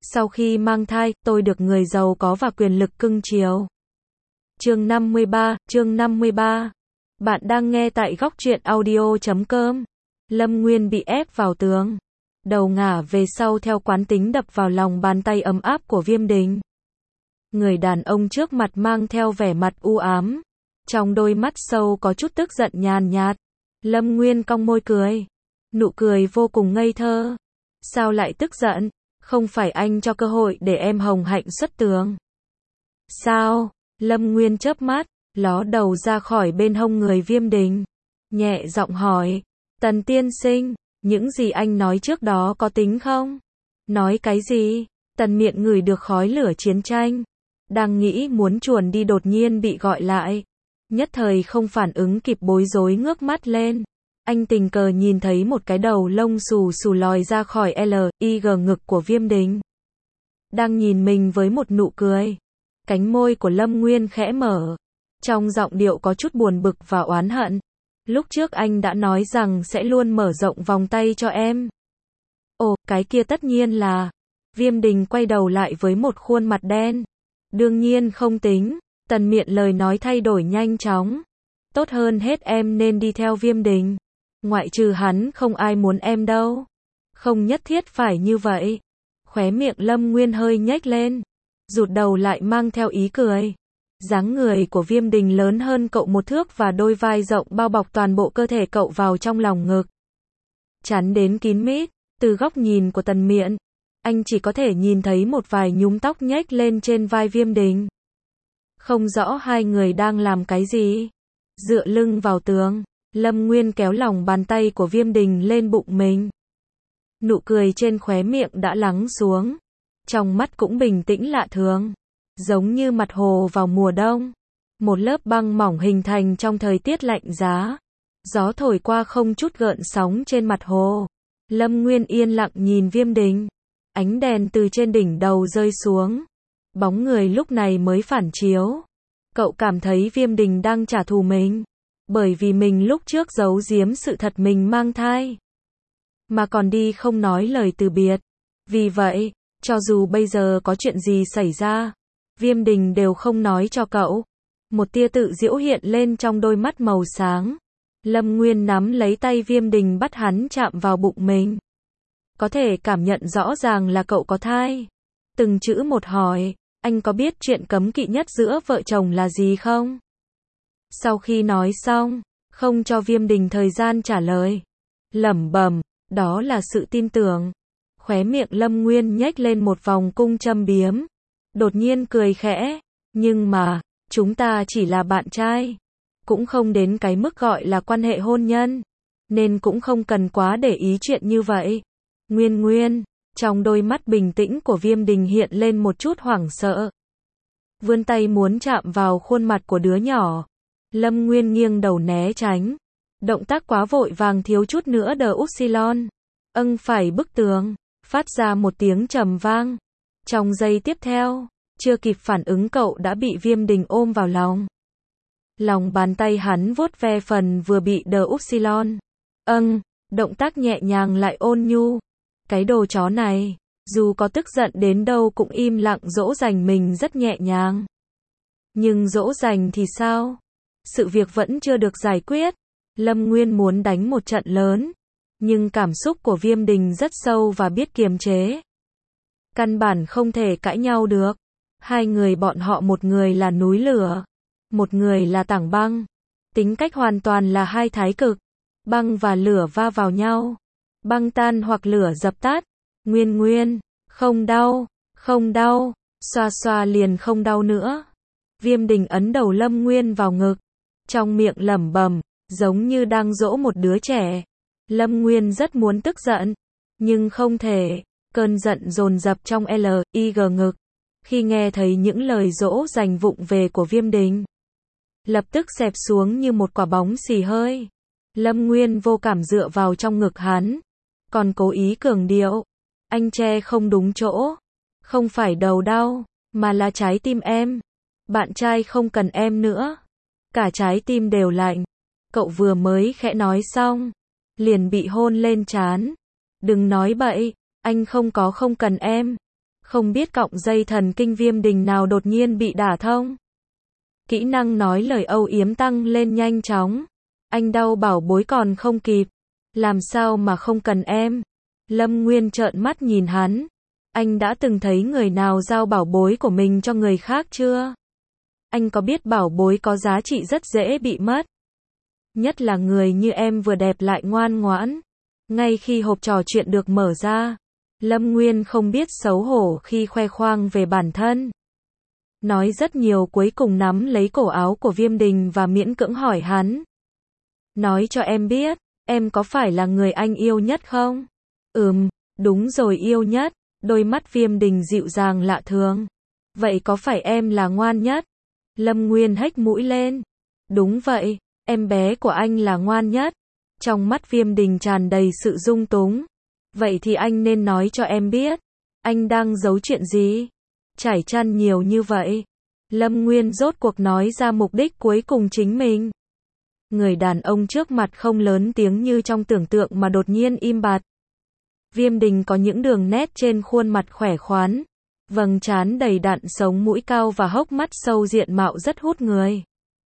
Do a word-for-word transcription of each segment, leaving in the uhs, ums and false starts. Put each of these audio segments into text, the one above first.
Sau khi mang thai, tôi được người giàu có và quyền lực cưng chiều. Chương năm mươi ba, chương năm mươi ba. Bạn đang nghe tại góc truyện audio chấm com. Lâm Nguyên bị ép vào tường. Đầu ngả về sau theo quán tính đập vào lòng bàn tay ấm áp của Viêm Đình. Người đàn ông trước mặt mang theo vẻ mặt u ám. Trong đôi mắt sâu có chút tức giận nhàn nhạt. Lâm Nguyên cong môi cười. Nụ cười vô cùng ngây thơ. Sao lại tức giận? Không phải anh cho cơ hội để em hồng hạnh xuất tường. Sao? Lâm Nguyên chớp mắt, ló đầu ra khỏi bên hông người Viêm Đình. Nhẹ giọng hỏi. Tần tiên sinh, những gì anh nói trước đó có tính không? Nói cái gì? Tần miệng ngửi được khói lửa chiến tranh. Đang nghĩ muốn chuồn đi đột nhiên bị gọi lại. Nhất thời không phản ứng kịp bối rối ngước mắt lên. Anh tình cờ nhìn thấy một cái đầu lông xù xù lòi ra khỏi L, I, G ngực của Viêm Đình. Đang nhìn mình với một nụ cười. Cánh môi của Lâm Nguyên khẽ mở. Trong giọng điệu có chút buồn bực và oán hận. Lúc trước anh đã nói rằng sẽ luôn mở rộng vòng tay cho em. Ồ, cái kia tất nhiên là... Viêm Đình quay đầu lại với một khuôn mặt đen. Đương nhiên không tính. Tần miệng lời nói thay đổi nhanh chóng. Tốt hơn hết em nên đi theo Viêm Đình. Ngoại trừ hắn không ai muốn em đâu. Không nhất thiết phải như vậy. Khóe miệng Lâm Nguyên hơi nhếch lên. Rụt đầu lại mang theo ý cười. Dáng người của Viêm Đình lớn hơn cậu một thước và đôi vai rộng bao bọc toàn bộ cơ thể cậu vào trong lòng ngực. Chắn đến kín mít. Từ góc nhìn của Tần miệng, anh chỉ có thể nhìn thấy một vài nhúm tóc nhếch lên trên vai Viêm Đình. Không rõ hai người đang làm cái gì. Dựa lưng vào tường, Lâm Nguyên kéo lòng bàn tay của Viêm Đình lên bụng mình. Nụ cười trên khóe miệng đã lắng xuống. Trong mắt cũng bình tĩnh lạ thường. Giống như mặt hồ vào mùa đông. Một lớp băng mỏng hình thành trong thời tiết lạnh giá. Gió thổi qua không chút gợn sóng trên mặt hồ. Lâm Nguyên yên lặng nhìn Viêm Đình. Ánh đèn từ trên đỉnh đầu rơi xuống. Bóng người lúc này mới phản chiếu. Cậu cảm thấy Viêm Đình đang trả thù mình. Bởi vì mình lúc trước giấu giếm sự thật mình mang thai. Mà còn đi không nói lời từ biệt. Vì vậy, cho dù bây giờ có chuyện gì xảy ra, Viêm Đình đều không nói cho cậu. Một tia tự giễu hiện lên trong đôi mắt màu sáng. Lâm Nguyên nắm lấy tay Viêm Đình bắt hắn chạm vào bụng mình. Có thể cảm nhận rõ ràng là cậu có thai. Từng chữ một hỏi, anh có biết chuyện cấm kỵ nhất giữa vợ chồng là gì không? Sau khi nói xong, không cho Viêm Đình thời gian trả lời. Lẩm bẩm, đó là sự tin tưởng. Khóe miệng Lâm Nguyên nhếch lên một vòng cung châm biếm. Đột nhiên cười khẽ. Nhưng mà, chúng ta chỉ là bạn trai. Cũng không đến cái mức gọi là quan hệ hôn nhân. Nên cũng không cần quá để ý chuyện như vậy. Nguyên Nguyên, trong đôi mắt bình tĩnh của Viêm Đình hiện lên một chút hoảng sợ. Vươn tay muốn chạm vào khuôn mặt của đứa nhỏ. Lâm Nguyên nghiêng đầu né tránh. Động tác quá vội vàng thiếu chút nữa đờ upsilon. Âng phải bức tường. Phát ra một tiếng trầm vang. Trong giây tiếp theo, chưa kịp phản ứng cậu đã bị Viêm Đình ôm vào lòng. Lòng bàn tay hắn vuốt ve phần vừa bị đờ upsilon. Âng, động tác nhẹ nhàng lại ôn nhu. Cái đồ chó này, dù có tức giận đến đâu cũng im lặng dỗ dành mình rất nhẹ nhàng. Nhưng dỗ dành thì sao? Sự việc vẫn chưa được giải quyết. Lâm Nguyên muốn đánh một trận lớn. Nhưng cảm xúc của Viêm Đình rất sâu và biết kiềm chế. Căn bản không thể cãi nhau được. Hai người bọn họ một người là núi lửa. Một người là tảng băng. Tính cách hoàn toàn là hai thái cực. Băng và lửa va vào nhau. Băng tan hoặc lửa dập tắt. Nguyên Nguyên, không đau, không đau. Xoa xoa liền không đau nữa. Viêm Đình ấn đầu Lâm Nguyên vào ngực. Trong miệng lẩm bẩm, giống như đang dỗ một đứa trẻ. Lâm Nguyên rất muốn tức giận. Nhưng không thể. Cơn giận dồn dập trong L, I, G ngực. Khi nghe thấy những lời dỗ dành vụng về của Viêm Đình. Lập tức xẹp xuống như một quả bóng xì hơi. Lâm Nguyên vô cảm dựa vào trong ngực hắn. Còn cố ý cường điệu. Anh che không đúng chỗ. Không phải đầu đau, mà là trái tim em. Bạn trai không cần em nữa. Cả trái tim đều lạnh. Cậu vừa mới khẽ nói xong. Liền bị hôn lên trán. Đừng nói bậy. Anh không có không cần em. Không biết cọng dây thần kinh Viêm Đình nào đột nhiên bị đả thông. Kỹ năng nói lời âu yếm tăng lên nhanh chóng. Anh đau bảo bối còn không kịp. Làm sao mà không cần em? Lâm Nguyên trợn mắt nhìn hắn. Anh đã từng thấy người nào giao bảo bối của mình cho người khác chưa? Anh có biết bảo bối có giá trị rất dễ bị mất. Nhất là người như em vừa đẹp lại ngoan ngoãn. Ngay khi hộp trò chuyện được mở ra, Lâm Nguyên không biết xấu hổ khi khoe khoang về bản thân. Nói rất nhiều cuối cùng nắm lấy cổ áo của Viêm Đình và miễn cưỡng hỏi hắn. Nói cho em biết, em có phải là người anh yêu nhất không? Ừm, đúng rồi yêu nhất. Đôi mắt Viêm Đình dịu dàng lạ thường. Vậy có phải em là ngoan nhất? Lâm Nguyên hếch mũi lên. Đúng vậy, em bé của anh là ngoan nhất. Trong mắt Viêm Đình tràn đầy sự dung túng. Vậy thì anh nên nói cho em biết. Anh đang giấu chuyện gì? Trải chăn nhiều như vậy. Lâm Nguyên rốt cuộc nói ra mục đích cuối cùng chính mình. Người đàn ông trước mặt không lớn tiếng như trong tưởng tượng mà đột nhiên im bặt. Viêm Đình có những đường nét trên khuôn mặt khỏe khoắn. Vầng trán đầy đặn, sống mũi cao và hốc mắt sâu diện mạo rất hút người.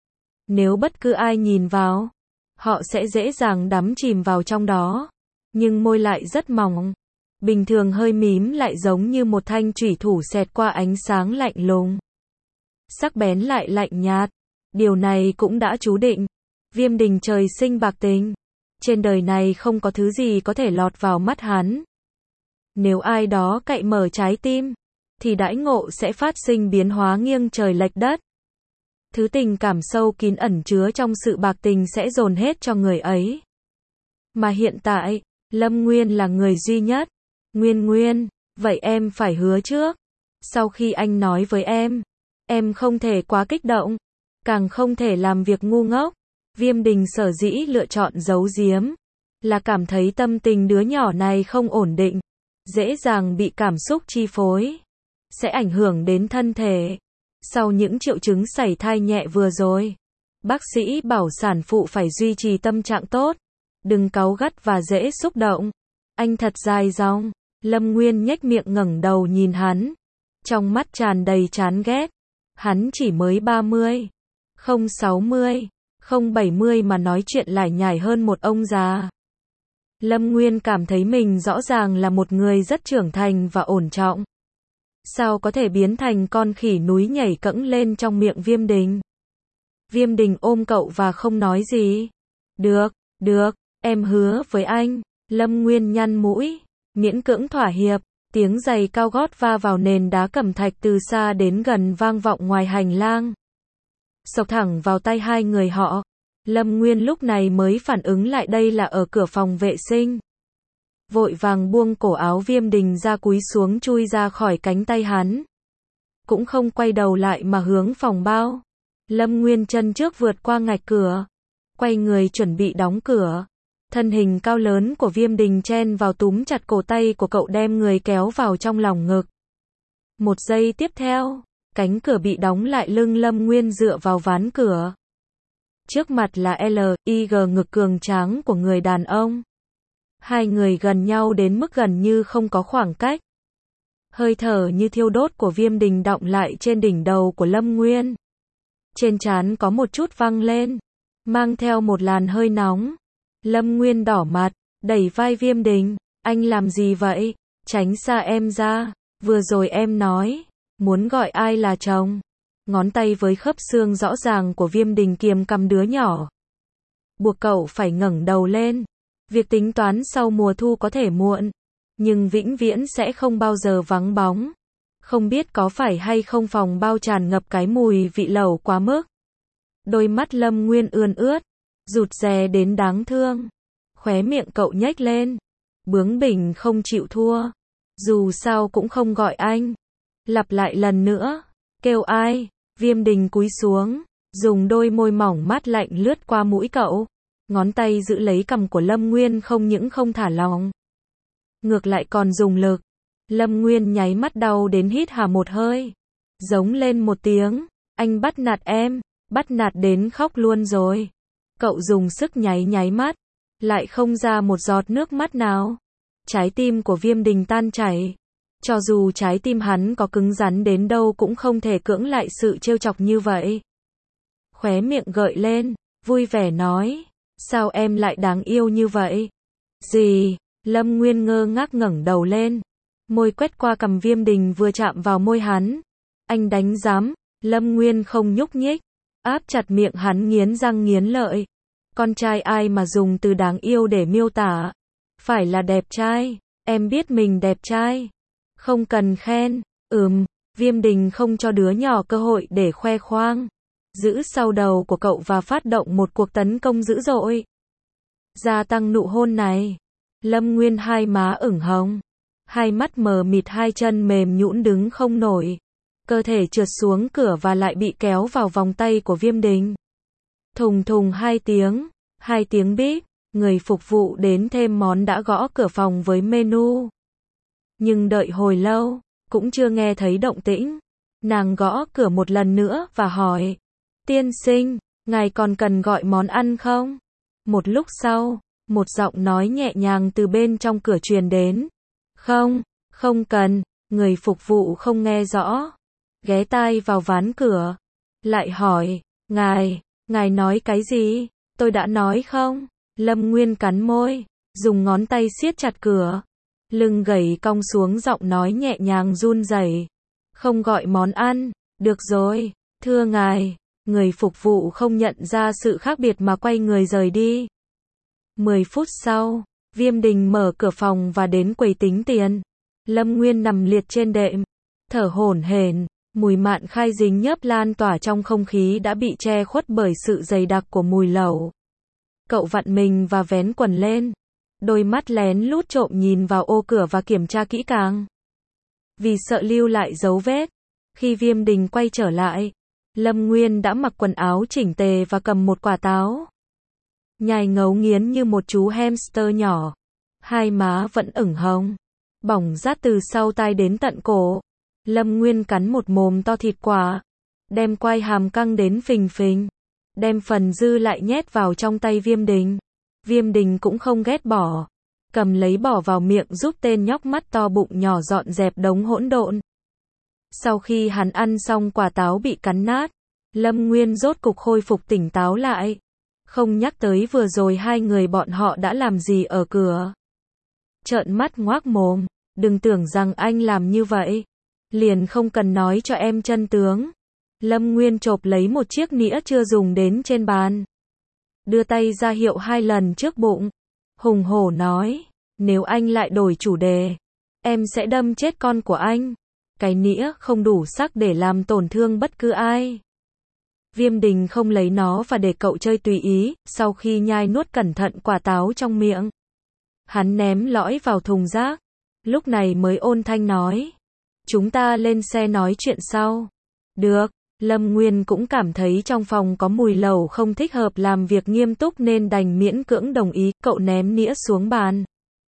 Nếu bất cứ ai nhìn vào, họ sẽ dễ dàng đắm chìm vào trong đó. Nhưng môi lại rất mỏng. Bình thường hơi mím lại giống như một thanh chủy thủ xẹt qua ánh sáng lạnh lùng. Sắc bén lại lạnh nhạt. Điều này cũng đã chú định. Viêm Đình trời sinh bạc tình. Trên đời này không có thứ gì có thể lọt vào mắt hắn. Nếu ai đó cậy mở trái tim, thì đãi ngộ sẽ phát sinh biến hóa nghiêng trời lệch đất. Thứ tình cảm sâu kín ẩn chứa trong sự bạc tình sẽ dồn hết cho người ấy. Mà hiện tại, Lâm Nguyên là người duy nhất. Nguyên Nguyên, vậy em phải hứa trước. Sau khi anh nói với em, em không thể quá kích động, càng không thể làm việc ngu ngốc. Viêm Đình sở dĩ lựa chọn giấu giếm, là cảm thấy tâm tình đứa nhỏ này không ổn định, dễ dàng bị cảm xúc chi phối, sẽ ảnh hưởng đến thân thể. Sau những triệu chứng sảy thai nhẹ vừa rồi, bác sĩ bảo sản phụ phải duy trì tâm trạng tốt, đừng cáu gắt và dễ xúc động. Anh thật dài dòng. Lâm Nguyên nhếch miệng ngẩng đầu nhìn hắn, trong mắt tràn đầy chán ghét. Hắn chỉ mới ba mươi, không sáu mươi, không bảy mươi mà nói chuyện lải nhải hơn một ông già. Lâm Nguyên cảm thấy mình rõ ràng là một người rất trưởng thành và ổn trọng. Sao có thể biến thành con khỉ núi nhảy cẫng lên trong miệng Viêm Đình? Viêm Đình ôm cậu và không nói gì. Được, được, em hứa với anh. Lâm Nguyên nhăn mũi, miễn cưỡng thỏa hiệp. Tiếng giày cao gót va vào nền đá cẩm thạch từ xa đến gần vang vọng ngoài hành lang. Xộc thẳng vào tay hai người họ. Lâm Nguyên lúc này mới phản ứng lại đây là ở cửa phòng vệ sinh. Vội vàng buông cổ áo Viêm Đình ra, cúi xuống chui ra khỏi cánh tay hắn. Cũng không quay đầu lại mà hướng phòng bao. Lâm Nguyên chân trước vượt qua ngạch cửa, quay người chuẩn bị đóng cửa. Thân hình cao lớn của Viêm Đình chen vào túm chặt cổ tay của cậu, đem người kéo vào trong lòng ngực. Một giây tiếp theo, cánh cửa bị đóng lại, lưng Lâm Nguyên dựa vào ván cửa. Trước mặt là L I G ngực cường tráng của người đàn ông. Hai người gần nhau đến mức gần như không có khoảng cách. Hơi thở như thiêu đốt của Viêm Đình đọng lại trên đỉnh đầu của Lâm Nguyên. Trên trán có một chút văng lên, mang theo một làn hơi nóng. Lâm Nguyên đỏ mặt, đẩy vai Viêm Đình. Anh làm gì vậy? Tránh xa em ra. Vừa rồi em nói, muốn gọi ai là chồng. Ngón tay với khớp xương rõ ràng của Viêm Đình kiềm cầm đứa nhỏ, buộc cậu phải ngẩng đầu lên. Việc tính toán sau mùa thu có thể muộn, nhưng vĩnh viễn sẽ không bao giờ vắng bóng. Không biết có phải hay không phòng bao tràn ngập cái mùi vị lẩu quá mức. Đôi mắt Lâm Nguyên ươn ướt, rụt rè đến đáng thương. Khóe miệng cậu nhếch lên, bướng bỉnh không chịu thua. Dù sao cũng không gọi anh. Lặp lại lần nữa, kêu ai? Viêm Đình cúi xuống, dùng đôi môi mỏng mát lạnh lướt qua mũi cậu. Ngón tay giữ lấy cằm của Lâm Nguyên, không những không thả lỏng, ngược lại còn dùng lực. Lâm Nguyên nháy mắt đau đến hít hà một hơi, giống lên một tiếng. Anh bắt nạt em, bắt nạt đến khóc luôn rồi. Cậu dùng sức nháy nháy mắt, lại không ra một giọt nước mắt nào. Trái tim của Viêm Đình tan chảy. Cho dù trái tim hắn có cứng rắn đến đâu cũng không thể cưỡng lại sự trêu chọc như vậy. Khóe miệng gợi lên, vui vẻ nói, sao em lại đáng yêu như vậy? Gì? Lâm Nguyên ngơ ngác ngẩng đầu lên, môi quét qua cằm Viêm Đình vừa chạm vào môi hắn. Anh đánh giám, Lâm Nguyên không nhúc nhích, áp chặt miệng hắn nghiến răng nghiến lợi. Con trai ai mà dùng từ đáng yêu để miêu tả? Phải là đẹp trai, em biết mình đẹp trai. Không cần khen, ừm, Viêm Đình không cho đứa nhỏ cơ hội để khoe khoang. Giữ sau đầu của cậu và phát động một cuộc tấn công dữ dội. Gia tăng nụ hôn này. Lâm Nguyên hai má ửng hồng, hai mắt mờ mịt, hai chân mềm nhũn đứng không nổi. Cơ thể trượt xuống cửa và lại bị kéo vào vòng tay của Viêm Đình. Thùng thùng hai tiếng, hai tiếng bíp, người phục vụ đến thêm món đã gõ cửa phòng với menu. Nhưng đợi hồi lâu, cũng chưa nghe thấy động tĩnh. Nàng gõ cửa một lần nữa và hỏi, tiên sinh, ngài còn cần gọi món ăn không? Một lúc sau, một giọng nói nhẹ nhàng từ bên trong cửa truyền đến. Không, không cần, người phục vụ không nghe rõ. Ghé tai vào ván cửa. Lại hỏi, ngài, ngài nói cái gì? Tôi đã nói không? Lâm Nguyên cắn môi, dùng ngón tay siết chặt cửa. Lưng gầy cong xuống, giọng nói nhẹ nhàng run rẩy. Không gọi món ăn, được rồi, thưa ngài. Người phục vụ không nhận ra sự khác biệt mà quay người rời đi. Mười phút sau, Viêm Đình mở cửa phòng và đến quầy tính tiền. Lâm Nguyên nằm liệt trên đệm, thở hổn hển, mùi mạn khai dính nhớp lan tỏa trong không khí đã bị che khuất bởi sự dày đặc của mùi lẩu. Cậu vặn mình và vén quần lên, đôi mắt lén lút trộm nhìn vào ô cửa và kiểm tra kỹ càng. Vì sợ lưu lại dấu vết, khi Viêm Đình quay trở lại, Lâm Nguyên đã mặc quần áo chỉnh tề và cầm một quả táo. Nhai ngấu nghiến như một chú hamster nhỏ. Hai má vẫn ửng hồng, bỏng rát từ sau tai đến tận cổ. Lâm Nguyên cắn một mồm to thịt quả, đem quai hàm căng đến phình phình, đem phần dư lại nhét vào trong tay Viêm Đình. Viêm Đình cũng không ghét bỏ, cầm lấy bỏ vào miệng giúp tên nhóc mắt to bụng nhỏ dọn dẹp đống hỗn độn. Sau khi hắn ăn xong quả táo bị cắn nát, Lâm Nguyên rốt cục khôi phục tỉnh táo lại. Không nhắc tới vừa rồi hai người bọn họ đã làm gì ở cửa. Trợn mắt ngoác mồm, đừng tưởng rằng anh làm như vậy, liền không cần nói cho em chân tướng. Lâm Nguyên chộp lấy một chiếc nĩa chưa dùng đến trên bàn, đưa tay ra hiệu hai lần trước bụng, hùng hổ nói, nếu anh lại đổi chủ đề, em sẽ đâm chết con của anh. Cái nĩa không đủ sắc để làm tổn thương bất cứ ai. Viêm Đình không lấy nó và để cậu chơi tùy ý. Sau khi nhai nuốt cẩn thận quả táo trong miệng, hắn ném lõi vào thùng rác. Lúc này mới ôn thanh nói, chúng ta lên xe nói chuyện sau. Được. Lâm Nguyên cũng cảm thấy trong phòng có mùi lẩu không thích hợp làm việc nghiêm túc nên đành miễn cưỡng đồng ý. Cậu ném nĩa xuống bàn,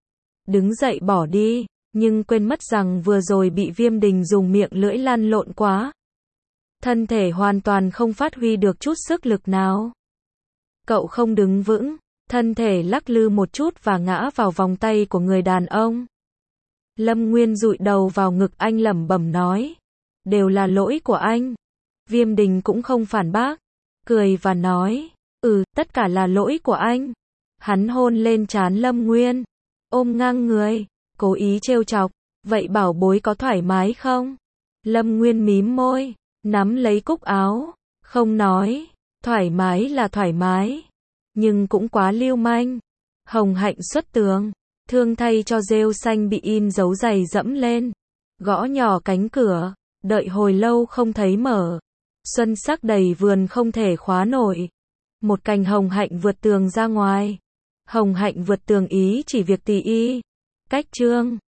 đứng dậy bỏ đi, nhưng quên mất rằng vừa rồi bị Viêm Đình dùng miệng lưỡi lăn lộn quá. Thân thể hoàn toàn không phát huy được chút sức lực nào. Cậu không đứng vững, thân thể lắc lư một chút và ngã vào vòng tay của người đàn ông. Lâm Nguyên dụi đầu vào ngực anh lẩm bẩm nói, đều là lỗi của anh. Viêm Đình cũng không phản bác, cười và nói, ừ, tất cả là lỗi của anh. Hắn hôn lên trán Lâm Nguyên, ôm ngang người, cố ý trêu chọc, vậy bảo bối có thoải mái không? Lâm Nguyên mím môi, nắm lấy cúc áo, không nói, thoải mái là thoải mái, nhưng cũng quá lưu manh. Hồng hạnh xuất tường, thương thay cho rêu xanh bị in dấu giày dẫm lên, gõ nhỏ cánh cửa, đợi hồi lâu không thấy mở. Xuân sắc đầy vườn không thể khóa nổi. Một cành hồng hạnh vượt tường ra ngoài. Hồng hạnh vượt tường ý chỉ việc tỳ y. Cách chương